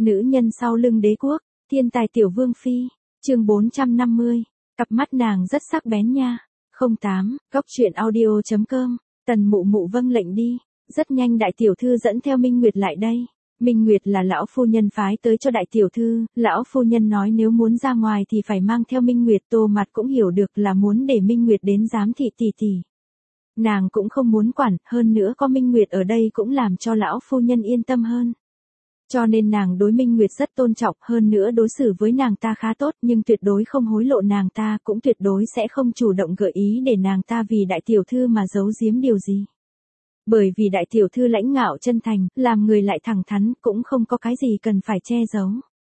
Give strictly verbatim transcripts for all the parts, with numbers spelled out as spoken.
Nữ nhân sau lưng đế quốc, thiên tài tiểu vương phi, chương bốn trăm năm mươi, cặp mắt nàng rất sắc bén nha. không tám, góc truyện audio chấm com, Tần mụ mụ vâng lệnh đi. Rất nhanh đại tiểu thư dẫn theo Minh Nguyệt lại đây. Minh Nguyệt là lão phu nhân phái tới cho đại tiểu thư, lão phu nhân nói nếu muốn ra ngoài thì phải mang theo Minh Nguyệt. Tô Mặt cũng hiểu được là muốn để Minh Nguyệt đến giám thị tỷ tỷ. Nàng cũng không muốn quản, hơn nữa có Minh Nguyệt ở đây cũng làm cho lão phu nhân yên tâm hơn. Cho nên nàng đối Minh Nguyệt rất tôn trọng, hơn nữa đối xử với nàng ta khá tốt, nhưng tuyệt đối không hối lộ nàng ta, cũng tuyệt đối sẽ không chủ động gợi ý để nàng ta vì đại tiểu thư mà giấu giếm điều gì. Bởi vì đại tiểu thư lãnh ngạo chân thành, làm người lại thẳng thắn, cũng không có cái gì cần phải che giấu.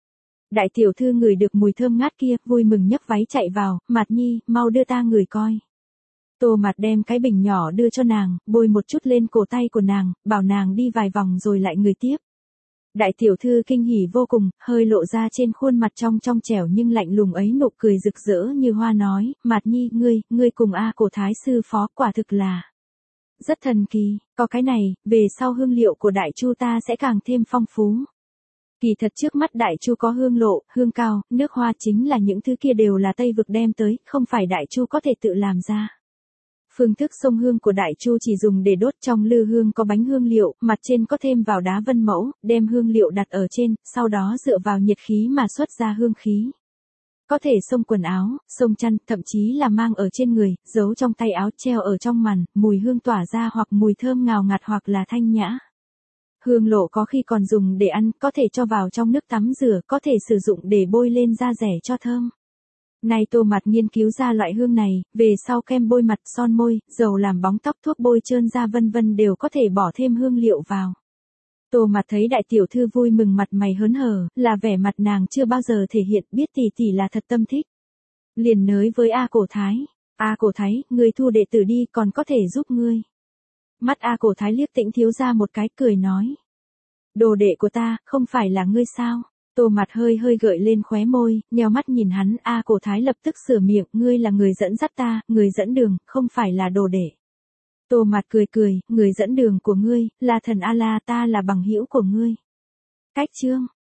Đại tiểu thư ngửi được mùi thơm ngát kia, vui mừng nhấc váy chạy vào, Mạt Nhi, mau đưa ta ngửi coi. Tô Mạt đem cái bình nhỏ đưa cho nàng, bôi một chút lên cổ tay của nàng, bảo nàng đi vài vòng rồi lại ngửi tiếp. Đại tiểu thư kinh hỉ vô cùng, hơi lộ ra trên khuôn mặt trong trong trẻo nhưng lạnh lùng ấy nụ cười rực rỡ như hoa nói, Mạt Nhi, ngươi, ngươi cùng A Cổ Thái sư phó quả thực là rất thần kỳ, có cái này, về sau hương liệu của đại chu ta sẽ càng thêm phong phú. Kỳ thật trước mắt đại chu có hương lộ, hương cao, nước hoa chính là những thứ kia đều là Tây vực đem tới, không phải đại chu có thể tự làm ra. Phương thức xông hương của đại chu chỉ dùng để đốt, trong lư hương có bánh hương liệu, mặt trên có thêm vào đá vân mẫu, đem hương liệu đặt ở trên, sau đó dựa vào nhiệt khí mà xuất ra hương khí. Có thể xông quần áo, xông chăn, thậm chí là mang ở trên người, giấu trong tay áo, treo ở trong màn, mùi hương tỏa ra hoặc mùi thơm ngào ngạt hoặc là thanh nhã. Hương lộ có khi còn dùng để ăn, có thể cho vào trong nước tắm rửa, có thể sử dụng để bôi lên da rẻ cho thơm. Nay Tô Mặt nghiên cứu ra loại hương này, về sau kem bôi mặt, son môi, dầu làm bóng tóc, thuốc bôi trơn da vân vân đều có thể bỏ thêm hương liệu vào. Tô Mặt thấy đại tiểu thư vui mừng mặt mày hớn hở, là vẻ mặt nàng chưa bao giờ thể hiện, biết tỷ tỷ là thật tâm thích. Liền nới với A Cổ Thái, A Cổ Thái, ngươi thu đệ tử đi, còn có thể giúp ngươi. Mắt A Cổ Thái liếc Tĩnh thiếu gia một cái, cười nói. Đồ đệ của ta, không phải là ngươi sao? Tô Mặt hơi hơi gợi lên khóe môi, nheo mắt nhìn hắn, A Cổ Thái lập tức sửa miệng, ngươi là người dẫn dắt ta, người dẫn đường, không phải là đồ đệ. Tô Mặt cười cười, người dẫn đường của ngươi, là thần A-la, ta là bằng hữu của ngươi. Cách chương,